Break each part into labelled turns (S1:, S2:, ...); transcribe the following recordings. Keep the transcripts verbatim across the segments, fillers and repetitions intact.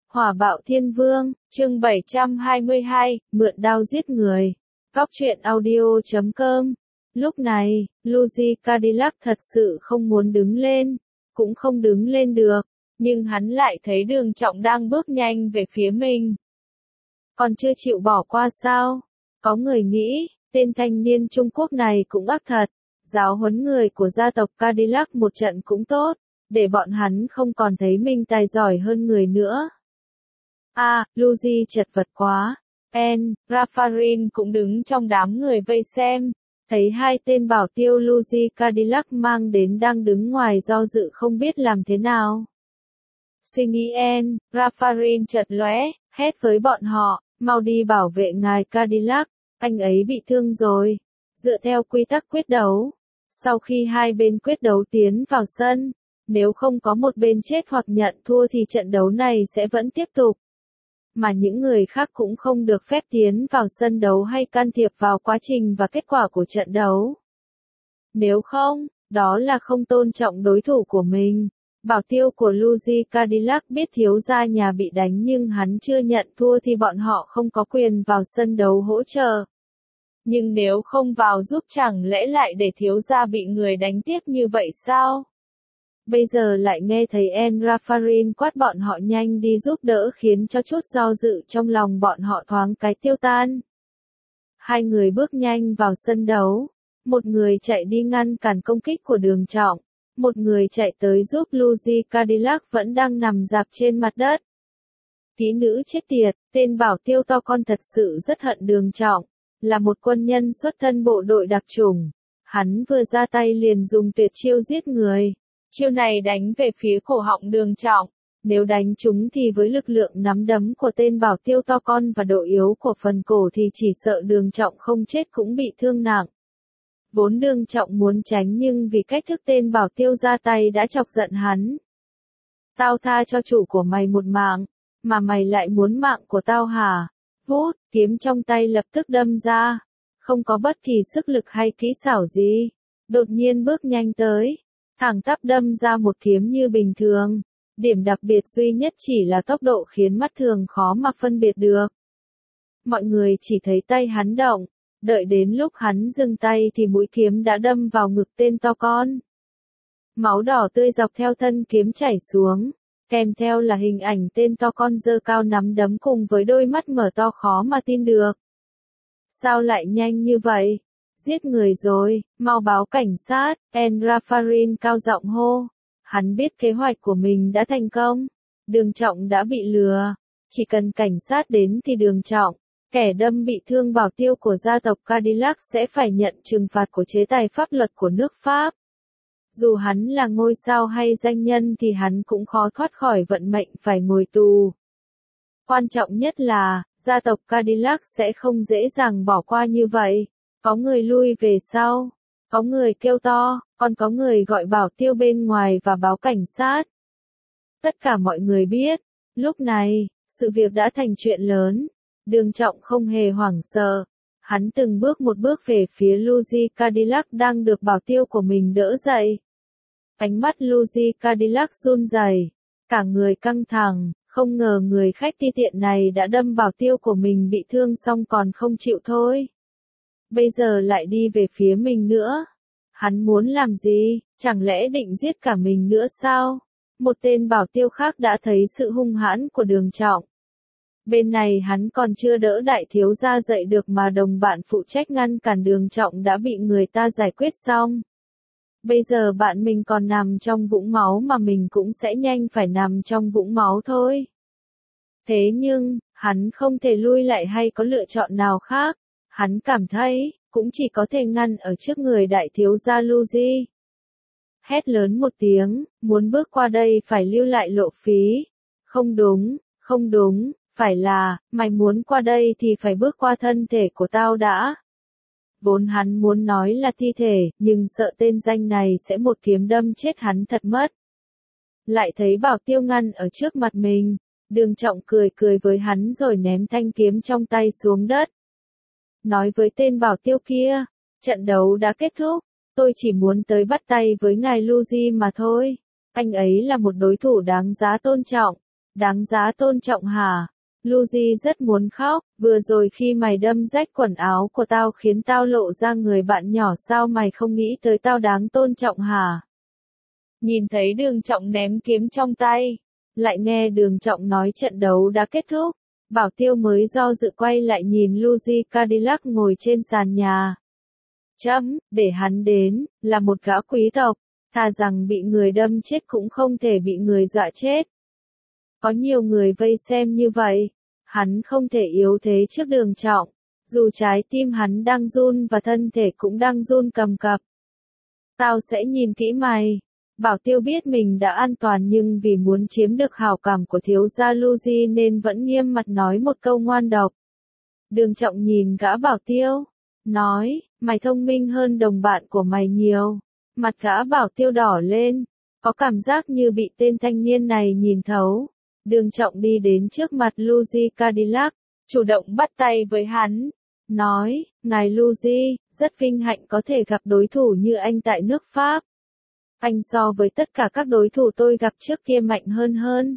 S1: Hỏa bạo thiên vương, chương bảy trăm hai mươi hai, mượn đao giết người. Góc truyện audio chấm com. Lúc này, Luigi Cadillac thật sự không muốn đứng lên, cũng không đứng lên được, nhưng hắn lại thấy Đường Trọng đang bước nhanh về phía mình. Còn chưa chịu bỏ qua sao? Có người nghĩ, tên thanh niên Trung Quốc này cũng ác thật, giáo huấn người của gia tộc Cadillac một trận cũng tốt, để bọn hắn không còn thấy mình tài giỏi hơn người nữa. À, Luigi chật vật quá. En, Raffarin cũng đứng trong đám người vây xem, thấy hai tên bảo tiêu Luigi Cadillac mang đến đang đứng ngoài do dự không biết làm thế nào. Suy nghĩ En, Raffarin chợt lóe, hét với bọn họ, mau đi bảo vệ ngài Cadillac, anh ấy bị thương rồi. Dựa theo quy tắc quyết đấu, sau khi hai bên quyết đấu tiến vào sân, nếu không có một bên chết hoặc nhận thua thì trận đấu này sẽ vẫn tiếp tục. Mà những người khác cũng không được phép tiến vào sân đấu hay can thiệp vào quá trình và kết quả của trận đấu. Nếu không, đó là không tôn trọng đối thủ của mình. Bảo tiêu của Luigi Cadillac biết thiếu gia nhà bị đánh nhưng hắn chưa nhận thua thì bọn họ không có quyền vào sân đấu hỗ trợ. Nhưng nếu không vào giúp chẳng lẽ lại để thiếu gia bị người đánh tiếp như vậy sao? Bây giờ lại nghe thấy En Raffarin quát bọn họ nhanh đi giúp đỡ khiến cho chút do dự trong lòng bọn họ thoáng cái tiêu tan. Hai người bước nhanh vào sân đấu, một người chạy đi ngăn cản công kích của Đường Trọng, một người chạy tới giúp Luigi Cadillac vẫn đang nằm rạp trên mặt đất. Tí nữ chết tiệt, tên bảo tiêu to con thật sự rất hận Đường Trọng, là một quân nhân xuất thân bộ đội đặc chủng. Hắn vừa ra tay liền dùng tuyệt chiêu giết người. Chiêu này đánh về phía cổ họng Đường Trọng, nếu đánh trúng thì với lực lượng nắm đấm của tên bảo tiêu to con và độ yếu của phần cổ thì chỉ sợ Đường Trọng không chết cũng bị thương nặng. Vốn Đường Trọng muốn tránh nhưng vì cách thức tên bảo tiêu ra tay đã chọc giận hắn. Tao tha cho chủ của mày một mạng, mà mày lại muốn mạng của tao hả? Vút, kiếm trong tay lập tức đâm ra, không có bất kỳ sức lực hay kỹ xảo gì, đột nhiên bước nhanh tới. Thẳng tắp đâm ra một kiếm như bình thường, điểm đặc biệt duy nhất chỉ là tốc độ khiến mắt thường khó mà phân biệt được. Mọi người chỉ thấy tay hắn động, đợi đến lúc hắn dừng tay thì mũi kiếm đã đâm vào ngực tên to con. Máu đỏ tươi dọc theo thân kiếm chảy xuống, kèm theo là hình ảnh tên to con giơ cao nắm đấm cùng với đôi mắt mở to khó mà tin được. Sao lại nhanh như vậy? Giết người rồi, mau báo cảnh sát, En Raffarin cao giọng hô. Hắn biết kế hoạch của mình đã thành công. Đường Trọng đã bị lừa. Chỉ cần cảnh sát đến thì Đường Trọng, kẻ đâm bị thương bảo tiêu của gia tộc Cadillac sẽ phải nhận trừng phạt của chế tài pháp luật của nước Pháp. Dù hắn là ngôi sao hay danh nhân thì hắn cũng khó thoát khỏi vận mệnh phải ngồi tù. Quan trọng nhất là, gia tộc Cadillac sẽ không dễ dàng bỏ qua như vậy. Có người lui về sau, có người kêu to, còn có người gọi bảo tiêu bên ngoài và báo cảnh sát. Tất cả mọi người biết, lúc này, sự việc đã thành chuyện lớn. Đường Trọng không hề hoảng sợ. Hắn từng bước một bước về phía Luigi Cadillac đang được bảo tiêu của mình đỡ dậy. Ánh mắt Luigi Cadillac run rẩy, cả người căng thẳng, không ngờ người khách ti tiện này đã đâm bảo tiêu của mình bị thương xong còn không chịu thôi. Bây giờ lại đi về phía mình nữa. Hắn muốn làm gì, chẳng lẽ định giết cả mình nữa sao? Một tên bảo tiêu khác đã thấy sự hung hãn của Đường Trọng. Bên này hắn còn chưa đỡ đại thiếu gia dậy được mà đồng bạn phụ trách ngăn cản Đường Trọng đã bị người ta giải quyết xong. Bây giờ bạn mình còn nằm trong vũng máu mà mình cũng sẽ nhanh phải nằm trong vũng máu thôi. Thế nhưng, hắn không thể lui lại hay có lựa chọn nào khác. Hắn cảm thấy, cũng chỉ có thể ngăn ở trước người đại thiếu gia Luigi. Hét lớn một tiếng, muốn bước qua đây phải lưu lại lộ phí. Không đúng, không đúng, phải là, mày muốn qua đây thì phải bước qua thân thể của tao đã. Vốn hắn muốn nói là thi thể, nhưng sợ tên danh này sẽ một kiếm đâm chết hắn thật mất. Lại thấy bảo tiêu ngăn ở trước mặt mình, Đường Trọng cười cười với hắn rồi ném thanh kiếm trong tay xuống đất. Nói với tên bảo tiêu kia, trận đấu đã kết thúc, tôi chỉ muốn tới bắt tay với ngài Luigi mà thôi. Anh ấy là một đối thủ đáng giá tôn trọng. Đáng giá tôn trọng hả? Lucy rất muốn khóc, vừa rồi khi mày đâm rách quần áo của tao khiến tao lộ ra người bạn nhỏ, sao mày không nghĩ tới tao đáng tôn trọng hả? Nhìn thấy Đường Trọng ném kiếm trong tay, lại nghe Đường Trọng nói trận đấu đã kết thúc, Bảo Tiêu mới do dự quay lại nhìn Lucy Cadillac ngồi trên sàn nhà. Chấm, để hắn đến, là một gã quý tộc, thà rằng bị người đâm chết cũng không thể bị người dọa chết. Có nhiều người vây xem như vậy, hắn không thể yếu thế trước Đường Trọng, dù trái tim hắn đang run và thân thể cũng đang run cầm cập. Tao sẽ nhìn kỹ mày. Bảo Tiêu biết mình đã an toàn nhưng vì muốn chiếm được hảo cảm của thiếu gia Lucy nên vẫn nghiêm mặt nói một câu ngoan độc. Đường Trọng nhìn gã Bảo Tiêu, nói, mày thông minh hơn đồng bạn của mày nhiều. Mặt gã Bảo Tiêu đỏ lên, có cảm giác như bị tên thanh niên này nhìn thấu. Đường Trọng đi đến trước mặt Lucy Cadillac, chủ động bắt tay với hắn, nói, ngài Lucy, rất vinh hạnh có thể gặp đối thủ như anh tại nước Pháp. Anh so với tất cả các đối thủ tôi gặp trước kia mạnh hơn hơn.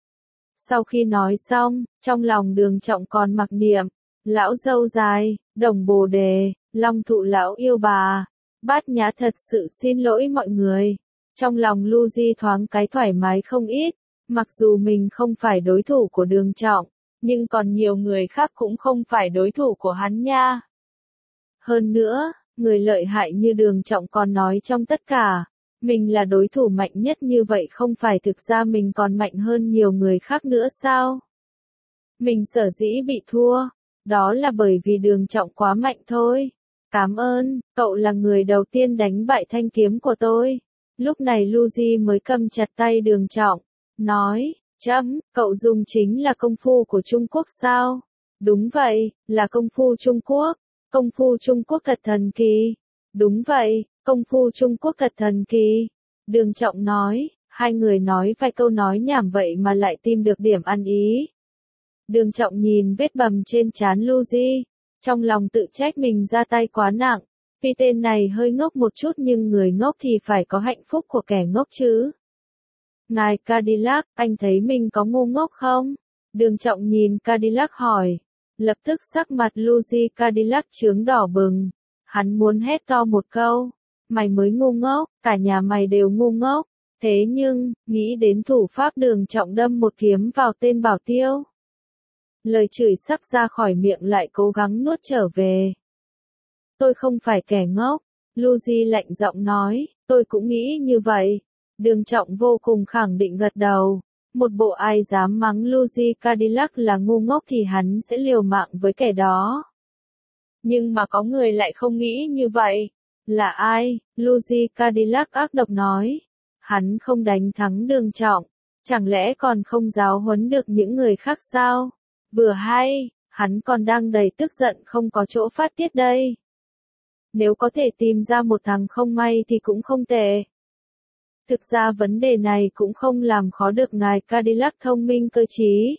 S1: Sau khi nói xong, trong lòng Đường Trọng còn mặc niệm, lão dâu dài, đồng bồ đề, long thụ lão yêu bà, Bát Nhã thật sự xin lỗi mọi người. Trong lòng Lucy thoáng cái thoải mái không ít, mặc dù mình không phải đối thủ của Đường Trọng, nhưng còn nhiều người khác cũng không phải đối thủ của hắn nha. Hơn nữa, người lợi hại như Đường Trọng còn nói trong tất cả, mình là đối thủ mạnh nhất, như vậy không phải thực ra mình còn mạnh hơn nhiều người khác nữa sao? Mình sở dĩ bị thua, đó là bởi vì Đường Trọng quá mạnh thôi. Cảm ơn, cậu là người đầu tiên đánh bại thanh kiếm của tôi. Lúc này Lucy mới cầm chặt tay Đường Trọng, nói, chấm, cậu dùng chính là công phu của Trung Quốc sao? Đúng vậy, là công phu Trung Quốc. Công phu Trung Quốc thật thần kỳ. Đúng vậy, công phu Trung Quốc thật thần kỳ. Đường Trọng nói, hai người nói vài câu nói nhảm vậy mà lại tìm được điểm ăn ý. Đường Trọng nhìn vết bầm trên trán Lucy, trong lòng tự trách mình ra tay quá nặng. Vì tên này hơi ngốc một chút nhưng người ngốc thì phải có hạnh phúc của kẻ ngốc chứ. Ngài Cadillac, anh thấy mình có ngu ngốc không? Đường Trọng nhìn Cadillac hỏi. Lập tức sắc mặt Lucy Cadillac chướng đỏ bừng. Hắn muốn hét to một câu. Mày mới ngu ngốc, cả nhà mày đều ngu ngốc. Thế nhưng, nghĩ đến thủ pháp Đường Trọng đâm một kiếm vào tên Bảo Tiêu. Lời chửi sắp ra khỏi miệng lại cố gắng nuốt trở về. Tôi không phải kẻ ngốc. Lucy lạnh giọng nói, tôi cũng nghĩ như vậy. Đường Trọng vô cùng khẳng định gật đầu. Một bộ ai dám mắng Lucy Cadillac là ngu ngốc thì hắn sẽ liều mạng với kẻ đó. Nhưng mà có người lại không nghĩ như vậy. Là ai? Lucy Cadillac ác độc nói. Hắn không đánh thắng Đường Trọng. Chẳng lẽ còn không giáo huấn được những người khác sao? Vừa hay, hắn còn đang đầy tức giận không có chỗ phát tiết đây. Nếu có thể tìm ra một thằng không may thì cũng không tệ. Thực ra vấn đề này cũng không làm khó được ngài Cadillac thông minh cơ trí.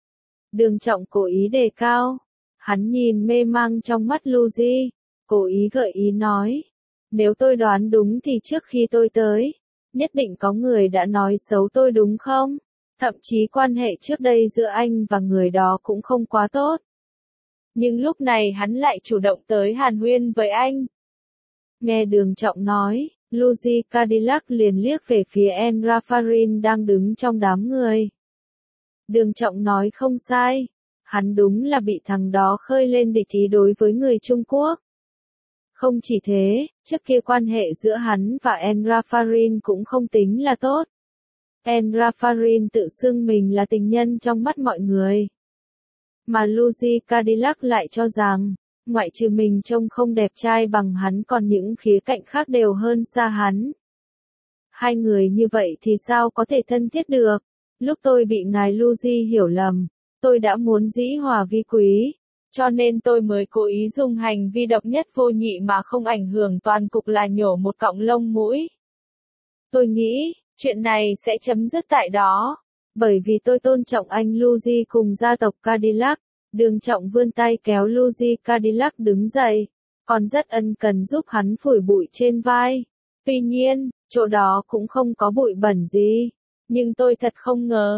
S1: Đường Trọng cố ý đề cao. Hắn nhìn mê mang trong mắt Lucy, cố ý gợi ý nói. Nếu tôi đoán đúng thì trước khi tôi tới, nhất định có người đã nói xấu tôi đúng không? Thậm chí quan hệ trước đây giữa anh và người đó cũng không quá tốt. Nhưng lúc này hắn lại chủ động tới hàn huyên với anh. Nghe Đường Trọng nói, Lucy Cadillac liền liếc về phía En Raffarin đang đứng trong đám người. Đường Trọng nói không sai. Hắn đúng là bị thằng đó khơi lên địch ý đối với người Trung Quốc. Không chỉ thế, trước kia quan hệ giữa hắn và En Raffarin cũng không tính là tốt. En Raffarin tự xưng mình là tình nhân trong mắt mọi người. Mà Lucy Cadillac lại cho rằng, ngoại trừ mình trông không đẹp trai bằng hắn còn những khía cạnh khác đều hơn xa hắn. Hai người như vậy thì sao có thể thân thiết được? Lúc tôi bị ngài Lucy hiểu lầm, tôi đã muốn dĩ hòa vi quý, cho nên tôi mới cố ý dùng hành vi độc nhất vô nhị mà không ảnh hưởng toàn cục là nhổ một cọng lông mũi. Tôi nghĩ, chuyện này sẽ chấm dứt tại đó, bởi vì tôi tôn trọng anh Lucy cùng gia tộc Cadillac. Đường Trọng vươn tay kéo Lucy Cadillac đứng dậy, còn rất ân cần giúp hắn phủi bụi trên vai. Tuy nhiên, chỗ đó cũng không có bụi bẩn gì, nhưng tôi thật không ngờ.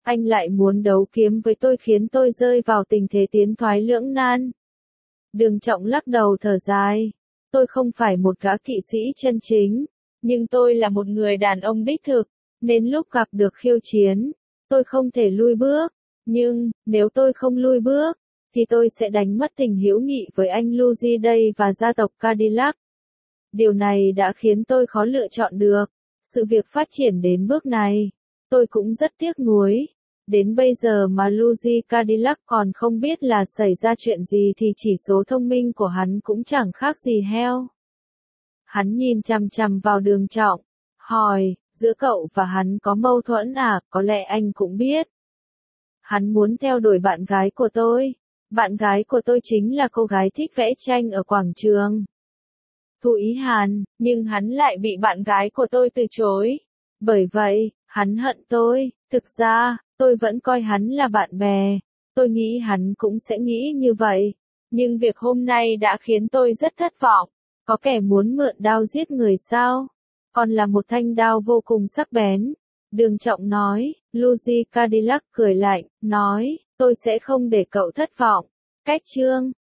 S1: Anh lại muốn đấu kiếm với tôi khiến tôi rơi vào tình thế tiến thoái lưỡng nan. Đường Trọng lắc đầu thở dài. Tôi không phải một gã kỵ sĩ chân chính, nhưng tôi là một người đàn ông đích thực, nên lúc gặp được khiêu chiến, tôi không thể lui bước. Nhưng, nếu tôi không lui bước, thì tôi sẽ đánh mất tình hữu nghị với anh Luigi đây và gia tộc Cadillac. Điều này đã khiến tôi khó lựa chọn được. Sự việc phát triển đến bước này, tôi cũng rất tiếc nuối. Đến bây giờ mà Luigi Cadillac còn không biết là xảy ra chuyện gì thì chỉ số thông minh của hắn cũng chẳng khác gì heo. Hắn nhìn chằm chằm vào Đường Trọng, hỏi, giữa cậu và hắn có mâu thuẫn à, có lẽ anh cũng biết. Hắn muốn theo đuổi bạn gái của tôi. Bạn gái của tôi chính là cô gái thích vẽ tranh ở quảng trường. Thu Ý Hàn, nhưng hắn lại bị bạn gái của tôi từ chối. Bởi vậy, hắn hận tôi. Thực ra, tôi vẫn coi hắn là bạn bè. Tôi nghĩ hắn cũng sẽ nghĩ như vậy. Nhưng việc hôm nay đã khiến tôi rất thất vọng. Có kẻ muốn mượn đao giết người sao? Còn là một thanh đao vô cùng sắc bén. Đường Trọng nói. Luigi Cadillac cười lạnh, nói, tôi sẽ không để cậu thất vọng. Cách chương